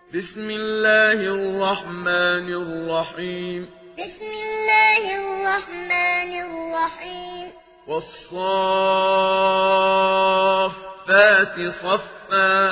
بسم الله الرحمن الرحيم بسم الله الرحمن الرحيم والصافات صفا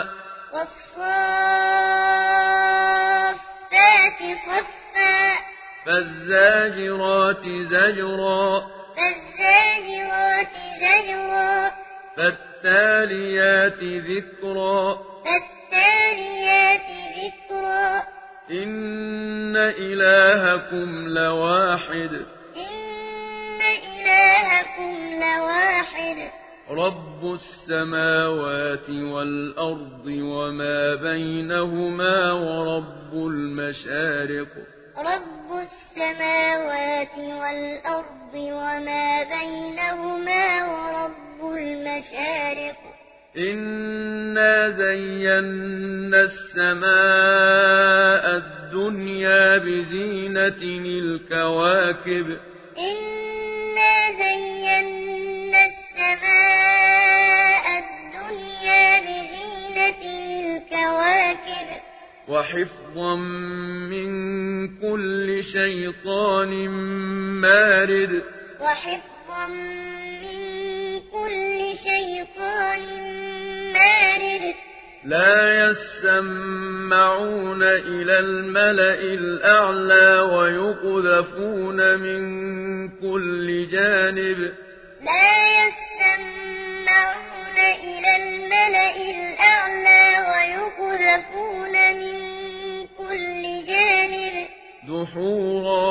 والصافات صفا فالزاجرات زجرا فالزاجرات زجرا فالتاليات ذكرا فالتاليات ذكرا إن إلهكم لواحد إن إلهكم لواحد رب السماوات والأرض وما بينهما ورب المشارق رب السماوات والأرض وما بينهما ورب المشارق إنا زينا السماء الدنيا بزينة الكواكب إنا زينا السماء الدنيا بزينة الكواكب وحفظا من كل شيطان مارد وحفظا من كل شيطان مارد لا يسمعون إلى الملأ الأعلى ويقذفون من كل جانب لا يسمعون إلى الملأ الأعلى ويقذفون من كل جانب دحورا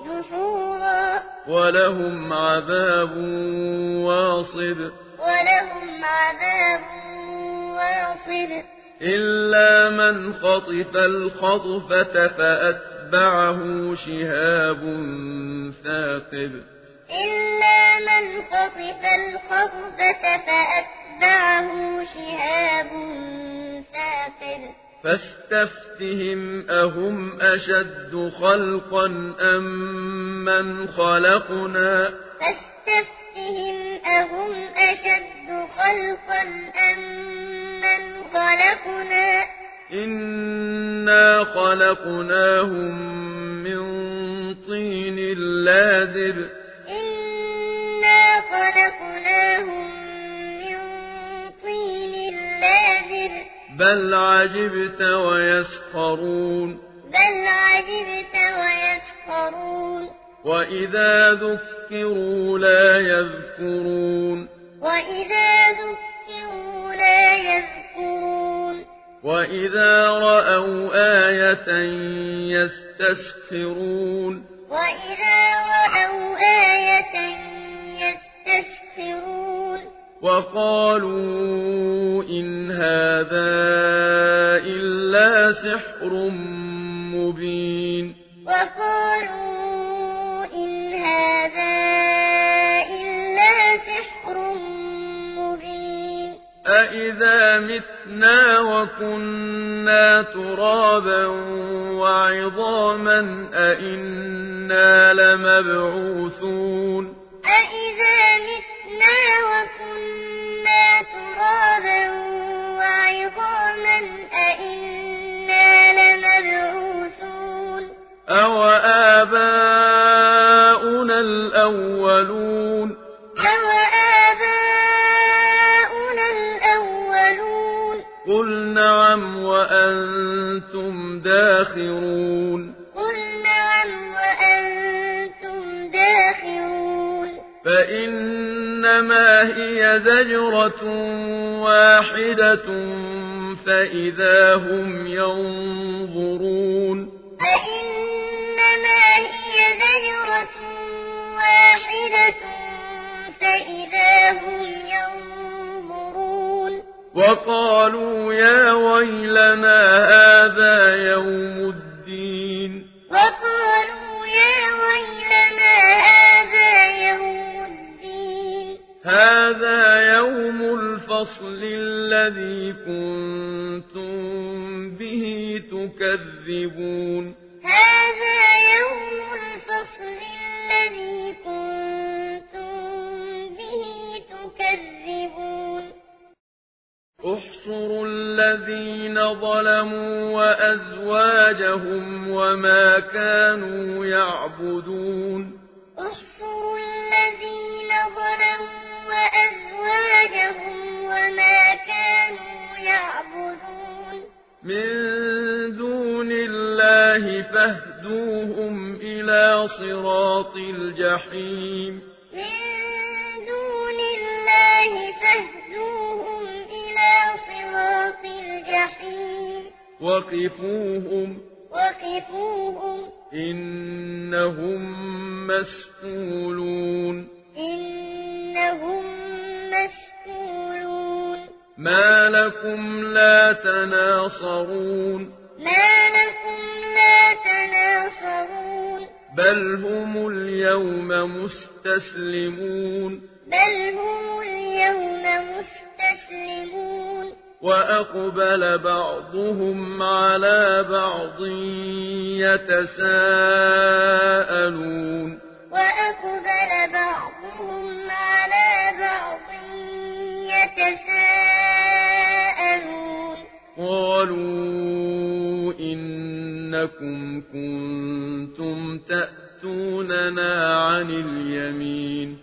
ولهم عذاب واصب ولهم عذاب واصب إلا من خطف الخطفة فأتبعه شهاب ثاقب إلا من خطف الخطفة فأتبعه شهاب ثاقب فاستفتهم أهم أشد خلقا أم من خلقنا فاستفتهم أهم أشد خلقا أم من خلقنا إنا خلقناهم من طين لازب إنا خلقناهم من طين لازب بل عجبت ويسخرون وإذا ذكروا لا يذكرون وإذا رأوا آية يستسخرون وقالوا إن هذا إلا سحر مبين أإذا متنا وكنا ترابا وعظاما أإنا لمبعوثون أإذا متنا وكنا ترابا وعظاما أإنا لمبعوثون أو آباؤنا الأولون قل نعم وأنتم داخرون فإنما هي زجرة واحدة فإذا هم ينظرون وقالوا يا ويلنا هذا يوم الدين هذا يوم الفصل الذي كنتم به تكذبون أحصى احشروا الذين ظلموا وأزواجهم وما كانوا يعبدون احشروا الذين ظلموا وأزواجهم وما كانوا يعبدون من دون الله فاهدوهم إلى صراط الجحيم من دون الله فاهدوهم إلى صراط الجحيم وقفوهم إنهم مسئولون ما لكم لا تناصرون بل هم اليوم مستسلمون وأقبل بعضهم على بعض يتساءلون قالوا إنكم كنتم تأتوننا عن اليمين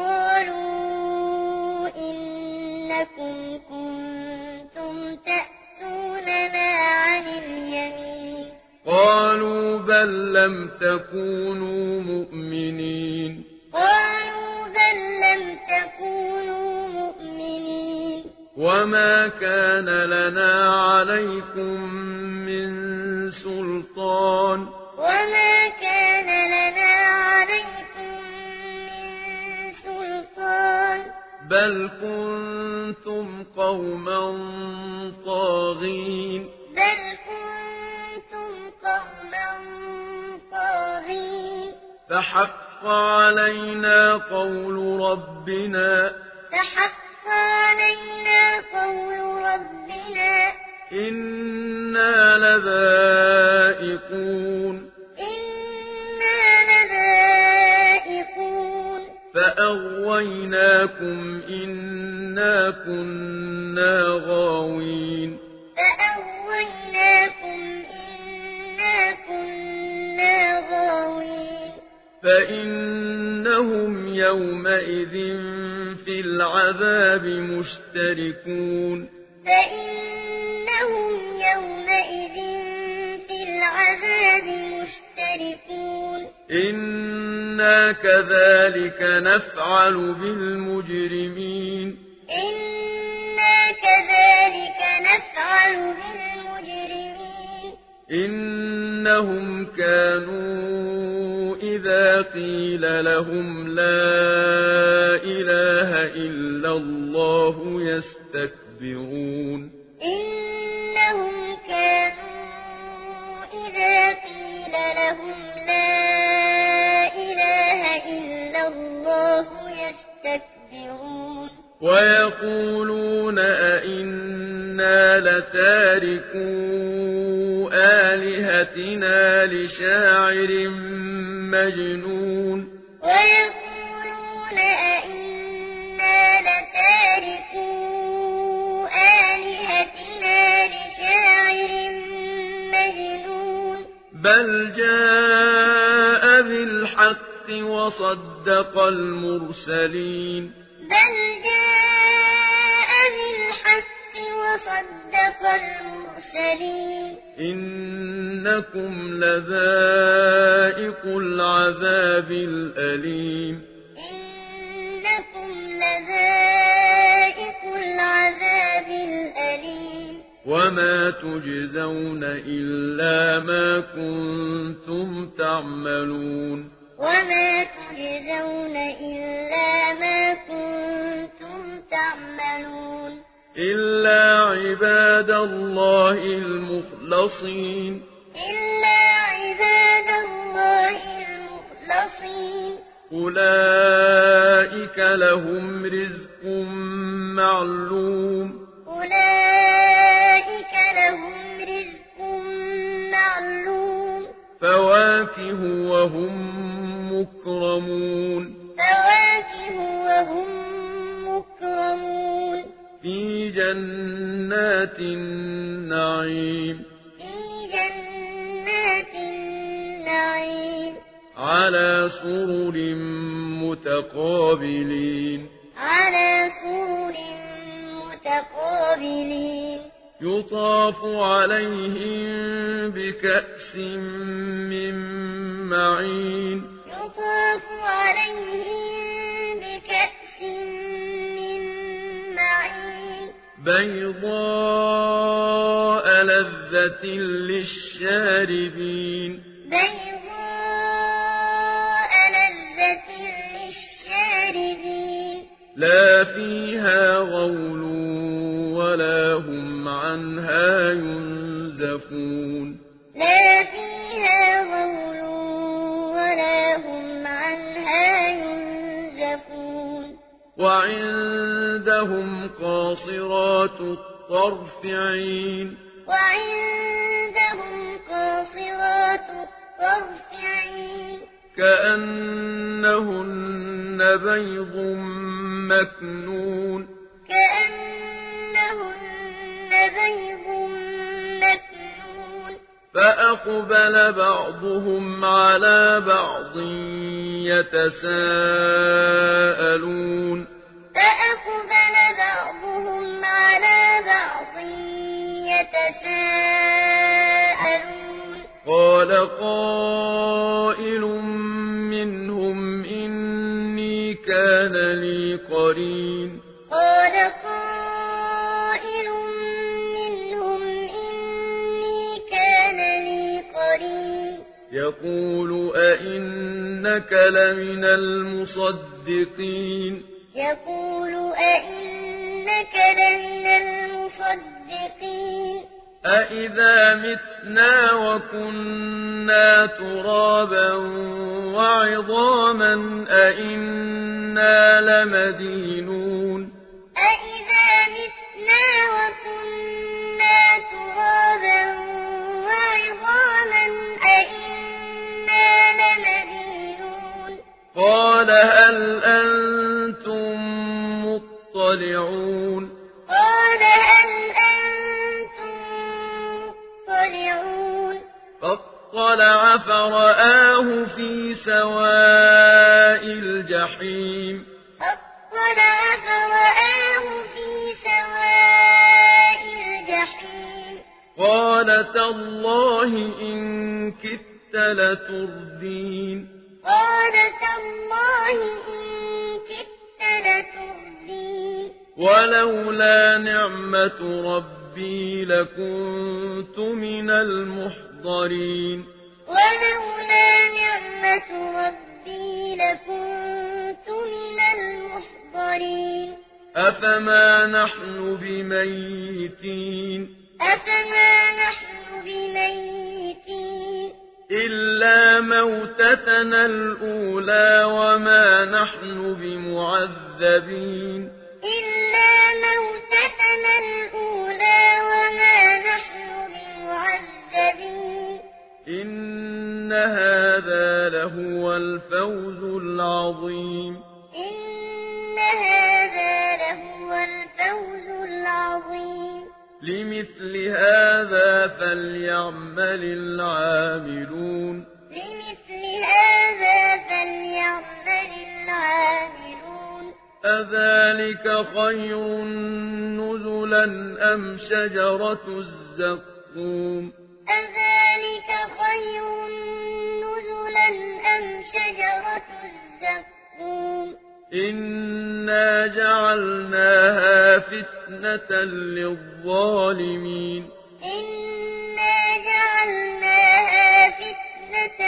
قالوا بل لم تكونوا مؤمنين وما كان لنا عليكم من سلطان بل كنتم قوما طاغين فحق علينا قول ربنا إنا لذائقون فأغويناكم إنا كنا غاوين فإنهم يومئذ في العذاب مشتركون إنا كذلك نفعل بالمجرمين إنهم كانوا إذا قيل لهم لا إله إلا الله يستكبرون ويقولون أئنا لتاركو آلهتنا لشاعر مجنون بل جاء بالحق وصدق المرسلين إنكم لذائق العذاب الأليم وما تجزون إلا ما كنتم تعملون إلا عباد الله المخلصين أولئك لهم رزق معلوم فواكه وهم مكرمون في جنات النعيم في جنات النعيم على سرر متقابلين على سرر متقابلين يطاف عليهم بكأس من معين يطاف عليهم بكأس من معين بيضاء لذة للشاربين بيضاء لذة للشاربين لا فيها غول ولا هم عنها ينزفون لا فيها غول ولا هم عنها ينزفون وعندهم قاصرات الطرف عين وعندهم قاصرات الطرف عين كأنهن بيض مكنون كأنهن بيض مكنون فأقبل بعضهم على بعض يتساءلون فأقبل بعضهم على بعض يتساءلون قال قائل منهم إني كان لي قرين قال قائل منهم إني كان لي قرين يقول أئنك لمن المصدقين يقول أئنك لمن المصدقين أئذا متنا وكنا ترابا وعظاما أئنا لمدينون أئذا متنا وكنا ترابا وعظاما أئنا لمدينون قال هل أنتم مطلعون قال هل أنتم مطلعون فاطلع فرآه في سواء الجحيم فاطلع فرآه في سواء الجحيم قال تالله إن كدت لتردين قال تالله إن كدت لتردين ولولا نعمة ربي لكنت من المحضرين ولولا نعمة ربي لكنت من المحضرين أفما نحن بميتين أفما نحن بميتين إلا موتتنا الأولى وما نحن بمعذبين إلا موتتنا الأولى وما نحن بمعذبين إن هذا لهو الفوز العظيم إن هذا لهو الفوز العظيم لمثل هذا فليعمل العاملون لمثل هذا فليعمل العاملون أذلك خير نزلا أم شجرة الزقوم أذلك خير نزلا أم شجرة الزقوم إنا جعلناها فتنة للظالمين إنا جعلناها فتنة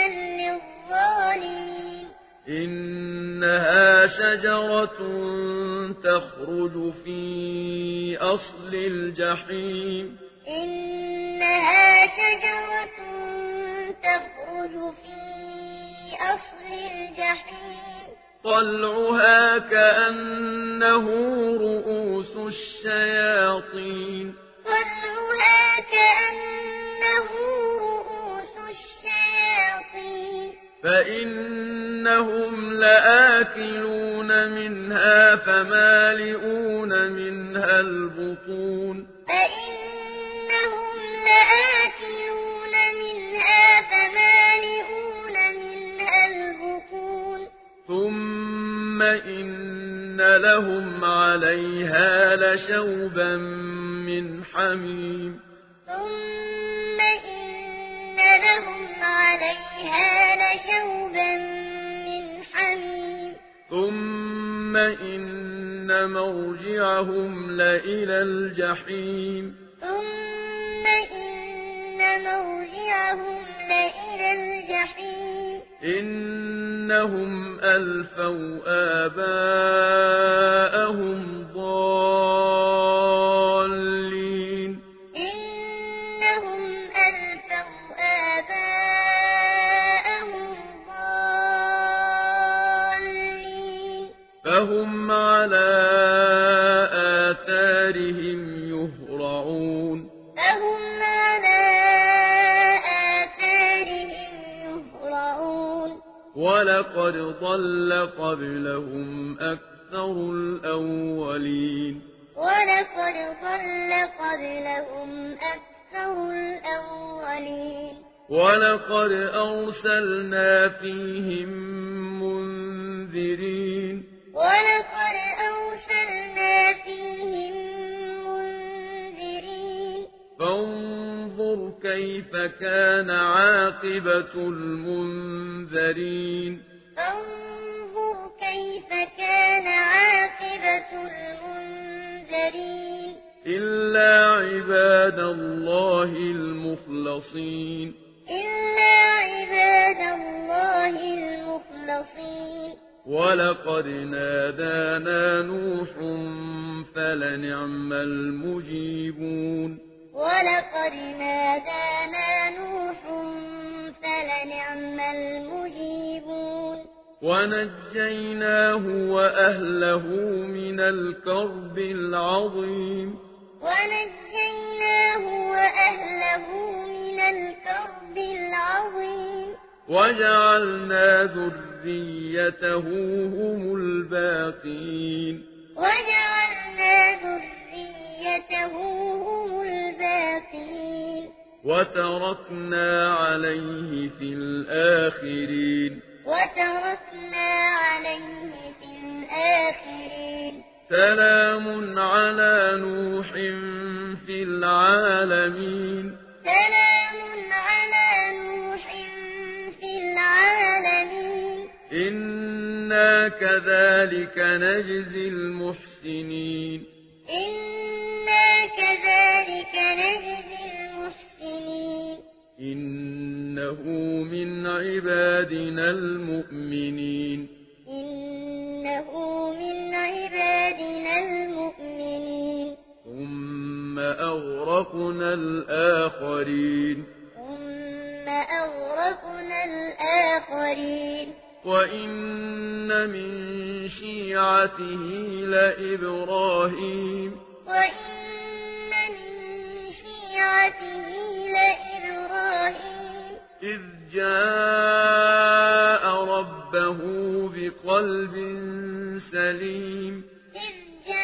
للظالمين إنها شجرة تخرج في أصل الجحيم إنها شجرة تخرج في أصل الجحيم طلعها كأنه رؤوس الشياطين طلعها كأنه رؤوس الشياطين فإنهم لآكلون منها فمالئون منها البطون البطون فإنهم لآكلون منها فمالئون منها البطون ثم إن لهم عليها لشوبا من حميم ثم إن لهم عليها لشوبا من حميم ثم إن مرجعهم لإلى الجحيم ثم إن مرجعهم لإلى الجحيم إنهم ألفوا آباءهم ضالين إنهم ألفوا آباءهم ضالين فهم على آثارهم يهرعون فهم على آثارهم يهرعون ولقد ضل قبلهم أكثر الأولين ولقد ضل قبلهم أكثر الأولين ولقد أرسلنا فيهم منذرين ولقد أرسلنا فيهم منذرين فانظر كيف كان عاقبة المنذرين فانظر كيف كان عاقبة المنذرين إلا عباد الله المخلصين إلا عباد الله المخلصين ولقد نادانا نوح فلنعم المجيبون ولقد نادانا نوح فلنعم المجيبون ونجيناه وأهله من الكرب العظيم ونجيناه وأهله من الكرب العظيم وجعلنا ذريته هم الباقين وجعلنا ذريته هم الباقين وتركنا عليه في الآخرين وتركنا عليه في الآخرين سلام على نوح في العالمين سلام على نوح في العالمين إنا كذلك نجزي المحسنين إنا كذلك نجزي المحسنين إنه من عبادنا المؤمنين إنه من عبادنا المؤمنين ثم أغرقنا الآخرين ثم أغرقنا الآخرين وإن من شيعته لإبراهيم وإن من شيعته لإبراهيم إذ جاء ربه بقلب سليم إذ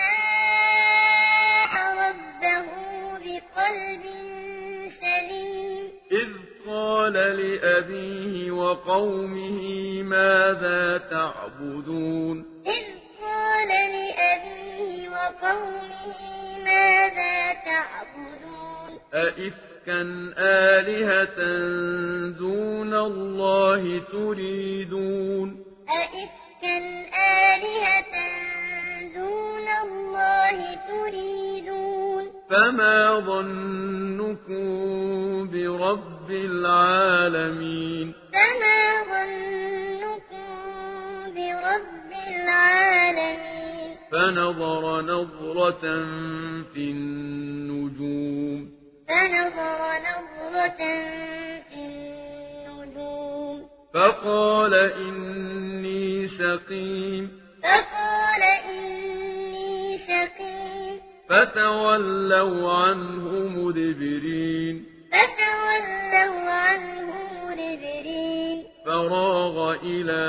جاء ربه بقلب سليم إذ قال لأبيه وقومه ماذا تعبدون إذ قال لأبيه وقومه ماذا تعبدون أئفكا آلهة دون الله تريدون أئفكا آلهة دون الله تريدون فما ظنكم برب العالمين فما ظنكم برب العالمين فنظر نظرة في النجوم فنظر نظرة في النجوم فقال إني سقيم فقال إني سقيم فتولوا عنه مدبرين فتولوا عنه مدبرين فراغ إلى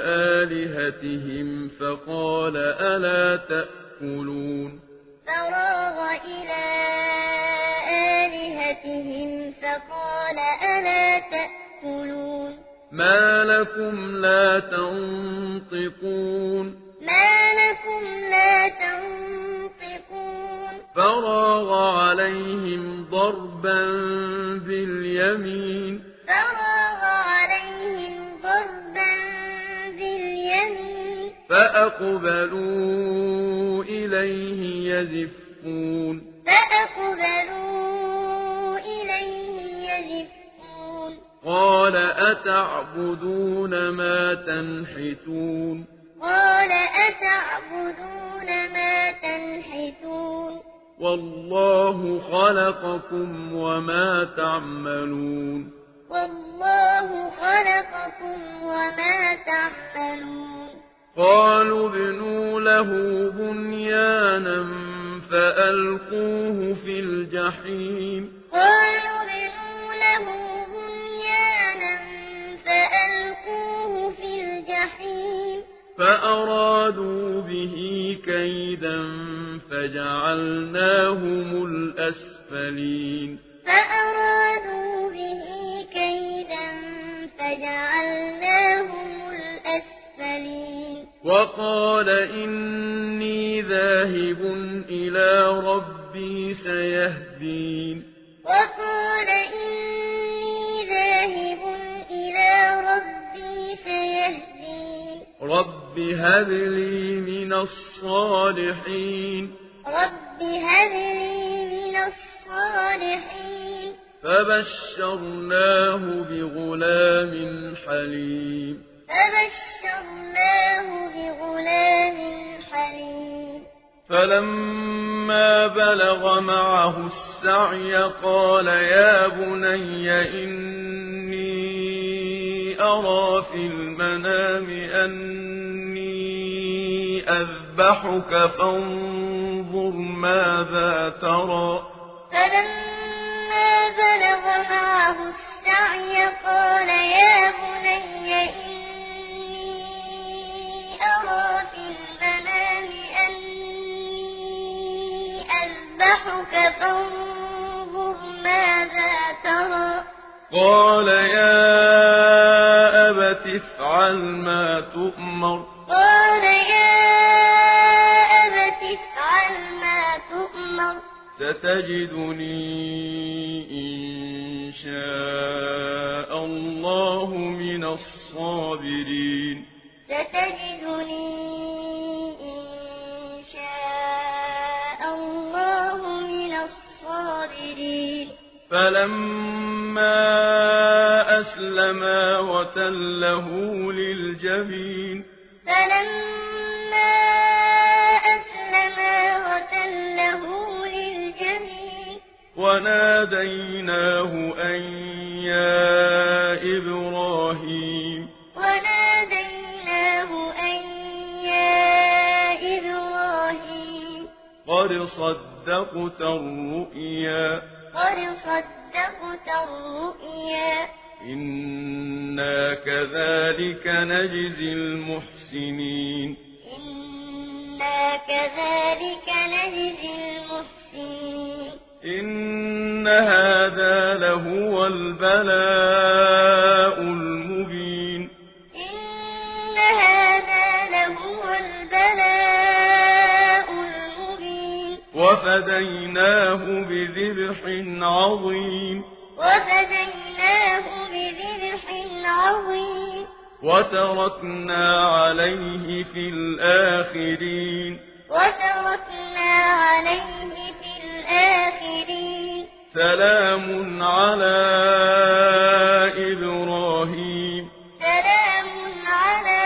آلهتهم فقال ألا تأكلون فراغ قال ألا تأكلون ما لكم لا تنطقون ما لكم لا تنطقون فراغ عليهم ضربا باليمين فراغ عليهم ضربا باليمين فأقبلوا إليه يزفون فأقبلوا إليه يزفون قال أتعبدون ما تنحتون قال أتعبدون ما تنحتون والله خلقكم وما تعملون والله خلقكم وما تعملون قالوا ابنوا له بنيانا فألقوه في الجحيم قالوا ابنوا له بنيانا فألقوه في الجحيم فأرادوا به كيدا فجعلناهم الأسفلين فأرادوا به كيدا فجعلناهم الأسفلين وقال إني ذاهب إلى ربي سيهدين وقال إني ذاهب إلى ربي سيهدين رب هب لي من الصالحين رب هب لي من الصالحين فبشرناه بغلام حليم فبشرناه بغلام حليم فلما بلغ معه السعي قال يا بني إني أرى في المنام أني أذبحك فانظر ماذا ترى فلما بلغ معه السعي قال يا بني إني أرى في المنام أني أذبحك فانظر ماذا ترى قال يا أبت افعل ما تؤمر قال يا أبت افعل ما تؤمر ستجدني إن شاء الله من الصابرين ستجدني إن شاء الله من الصابرين فلما أسلما وتله للجبين فلما أسلما وتله للجبين وناديناه أن يا إبراهيم وناديناه أن يا إبراهيم قد صدقت الرؤيا قد صدقت الرؤيا إنا كذلك نجزي المحسنين إنا كذلك نجزي المحسنين إن هذا لهو البلاء المبين إن هذا لهو البلاء المبين وفديناه بذبح عظيم وفديناه بذبح عظيم وتركنا عليه في الآخرين وتركنا عليه في الآخرين سلام على إبراهيم سلام على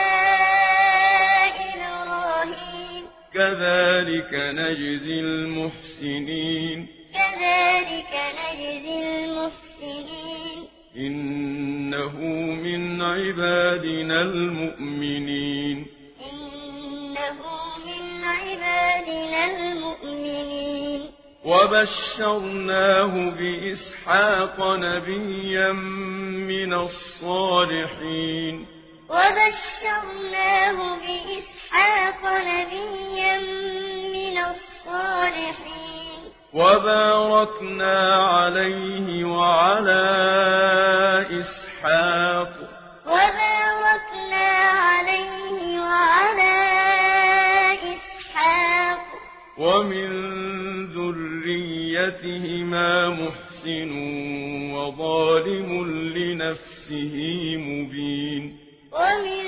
إبراهيم كذلك نجزي المحسنين كذلك نجزي المحسنين إنه من عبادنا المؤمنين إنه من عبادنا المؤمنين وبشرناه بإسحاق نبيا من الصالحين وبشرناه بإسحاق نبيا من الصالحين وباركنا عليه وعلى وظالم لنفسه مبين ومن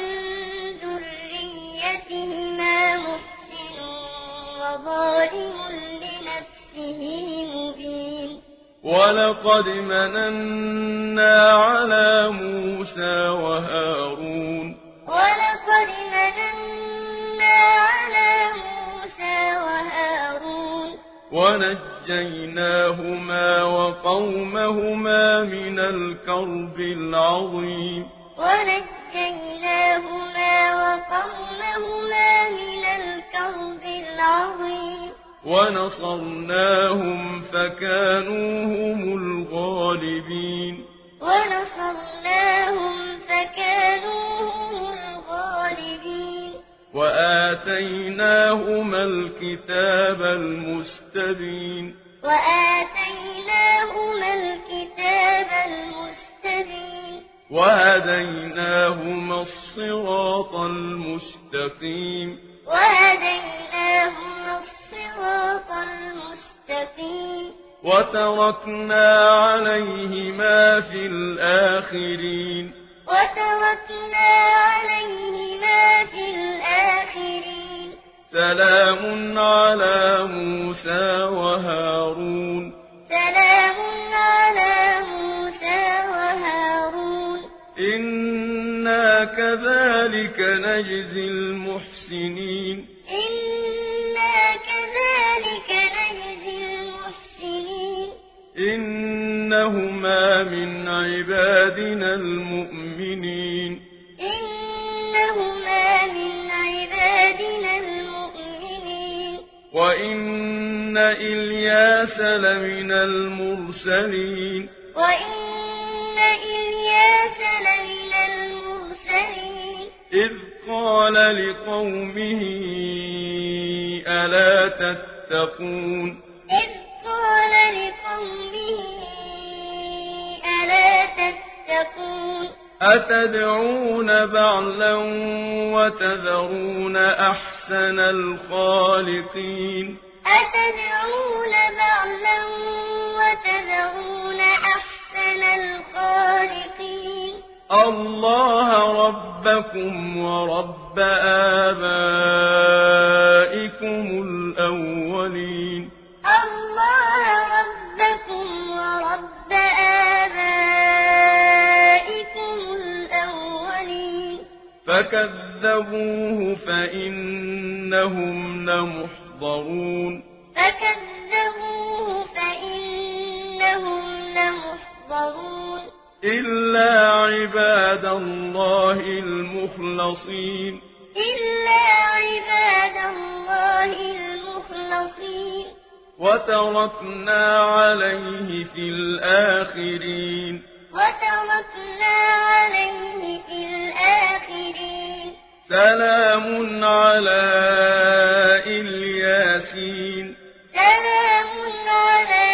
ذريتهما محسن وظالم لنفسه مبين ولقد مننا على موسى وهارون ولقد مننا على موسى وهارون ونجيناهما وقومهما من الكرب العظيم ونجيناهما وقومهما من الكرب العظيم ونصرناهم فكانوا هم الغالبين ونصرناهم فكانوا هم الغالبين وآتيناهما الكتاب المستبين وآتيناهما الكتاب المستبين وهديناهما الصراط المستقيم وهديناهما الصراط المستقيم وتركنا عليهما في الآخرين وتركنا عليهما في الآخرين سلام على موسى وهارون سلام على موسى وهارون إنا كذلك نجزي المحسنين إنا كذلك نجزي المحسنين إنهما من عبادنا المؤمنين إنهما من عبادنا المؤمنين وإن إلياس لمن المرسلين وإن إلياس لمن المرسلين إذ قال لقومه ألا تتقون إذ قال لقومه ألا تتقون أتدعون بعلا وتذرون أحسن الخالقين أتدعون بعلا وتذرون أحسن الخالقين الله ربكم ورب آبائكم الأولين الله ربكم ورب آبائكم الأولين فكذبوه فإنهم لمحضرون فكذبوه فإنهم لمحضرون إلا عباد الله المخلصين إلا عباد الله المخلصين وتركنا عليه في الآخرين وتركنا عليه في الآخرين سلام على الياسين سلام على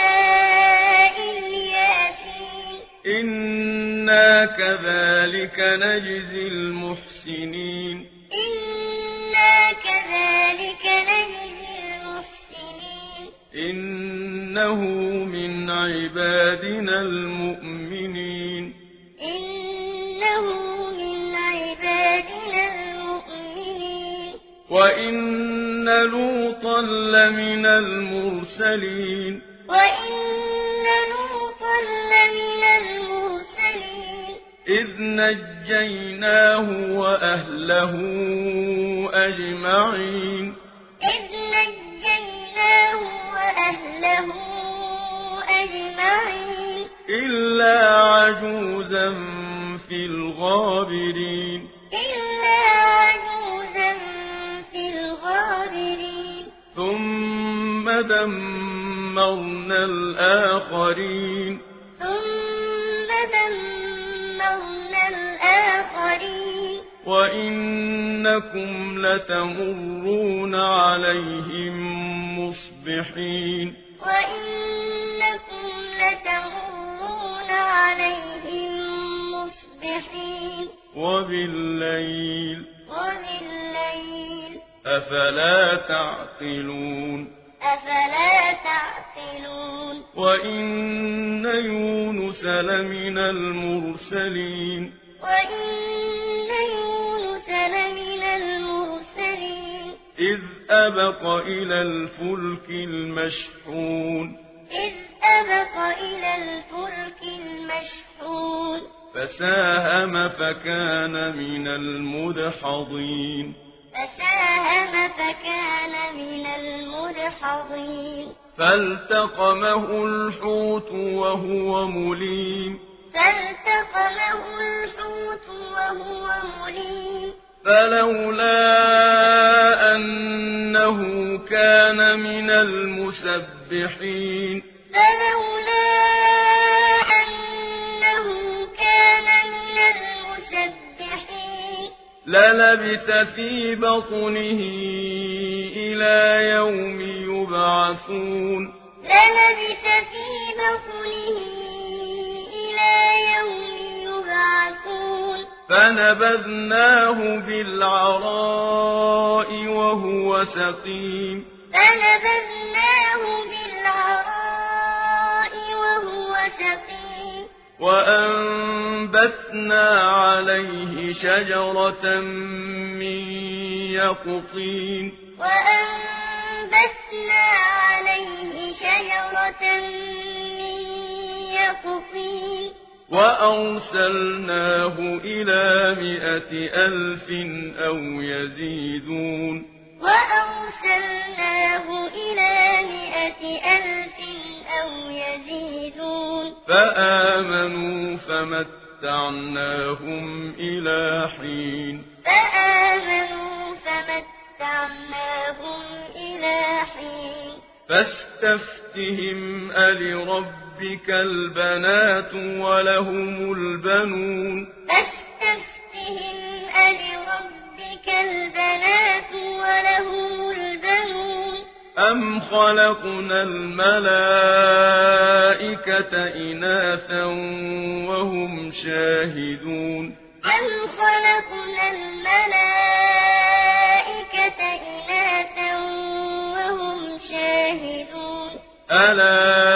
الياسين إنا كذلك نجزي المحسنين إنا كذلك نجزي المحسنين إنه من عبادنا المؤمنين إنه من عبادنا المؤمنين وإن لوطا لمن المرسلين وإن لوطا لمن المرسلين إذ نجيناه وأهله أجمعين إذ نجيناه وأهله أجمعين إلا عجوزا في الغابرين إلا عجوزا في الغابرين ثم دمرنا الآخرين ثم دمرنا الآخرين وإنكم لتمرون عليهم مصبحين وإنكم لتمرون عليهم مصبحين وبالليل أفلا تعقلون أفلا تعقلون وإن يونس لمن المرسلين إذ أبق إلى الفلك المشحون فساهم فكان من المدحضين فالتقمه الحوت وهو مليم فلولا أنه كان من المسبحين للبث في بطنه إلى يوم يبعثون فنبذناه بالعراء وهو سقيم وأنبتنا عليه شجرة من يقطين وأرسلناه إلى 100,000 أو يزيدون فآمنوا فمتعناهم إلى حين فاستفتهم ألربك البنات ولهم البنون أم خلقنا الملائكة إناثا وهم شاهدون ألا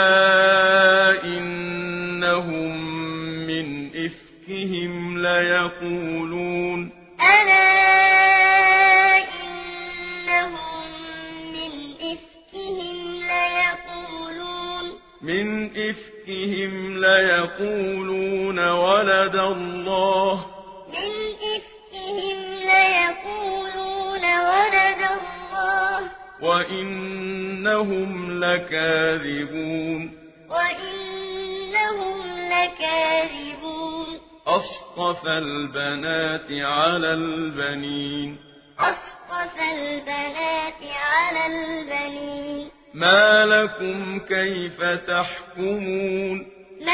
إنهم من إفكهم ليقولون ولد الله وإنهم لكاذبون أصطفى البنات على البنين ما لكم كيف تحكمون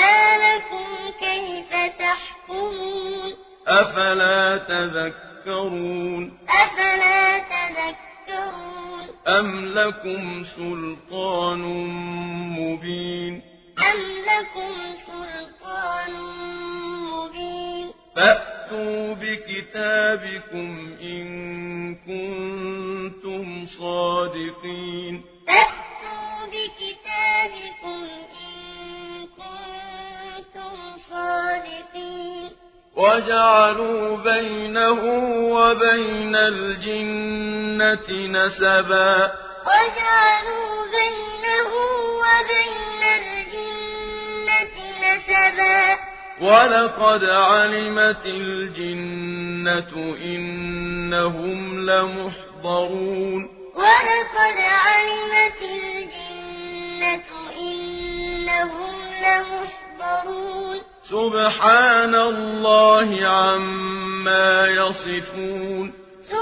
أفلا تذكرون أم لكم سلطان مبين فأتوا بكتابكم إن كنتم صادقين وجعلوا بينه وبين الجنة نسبا ولقد علمت الجنة إنهم لمحضرون سبحان الله عما يصفون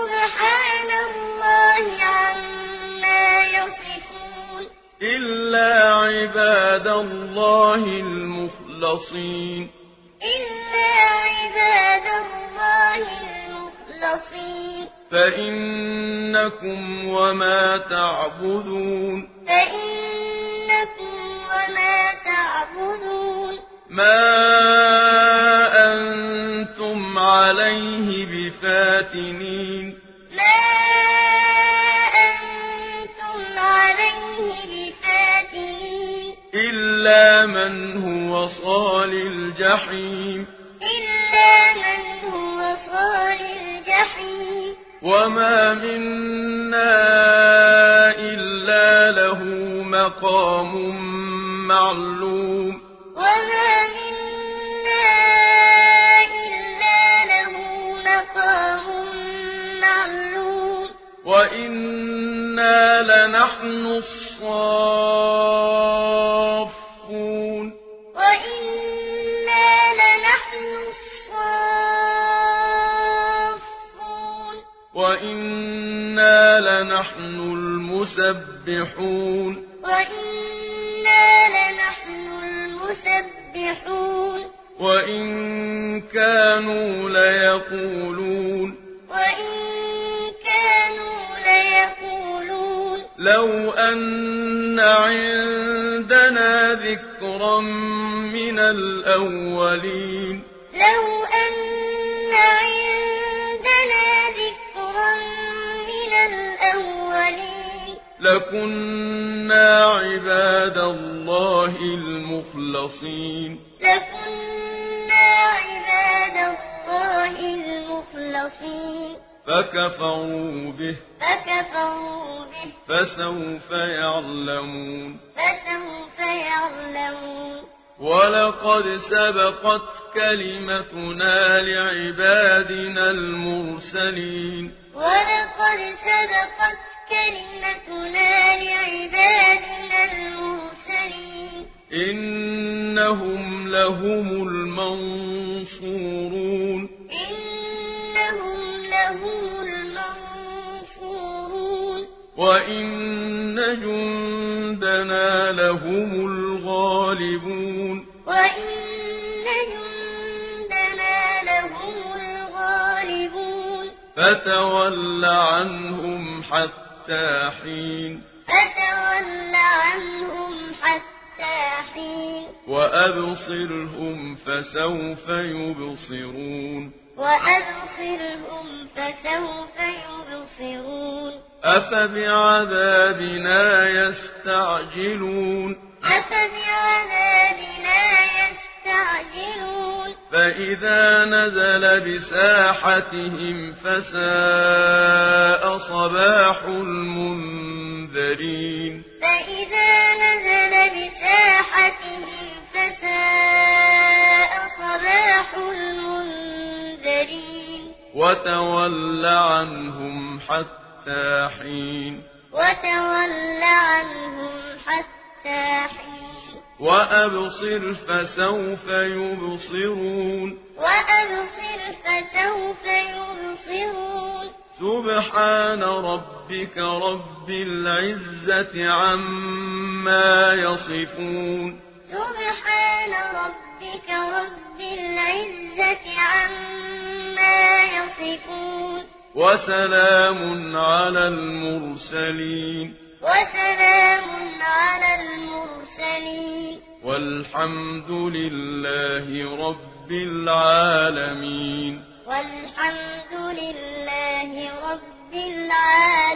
إلا عباد الله المخلصين فإنكم وما تعبدون ما أنتم عليه بفاتنين إلا من هو صال الجحيم وما منا إلا له مقام معلوم وإنا لنحن الصافون وإنا لنحن المسبحون وإن كانوا ليقولون لو أن عندنا ذكرا من الأولين لكنا عباد الله المخلصين فكفروا به فسوف يعلمون ولقد سبقت كلمتنا لعبادنا المرسلين إنهم لهم المنصورون وإن جندنا لهم الغالبون فتول عنهم حتى حين وأبصرهم فسوف يبصرون أفبعذابنا يستعجلون فإذا نزل بساحتهم فساء صباح المنذرين وتول عنهم حتى حين وأبصر فسوف يبصرون سبحان ربك رب العزة عما يصفون وسلام على المرسلين والحمد لله رب العالمين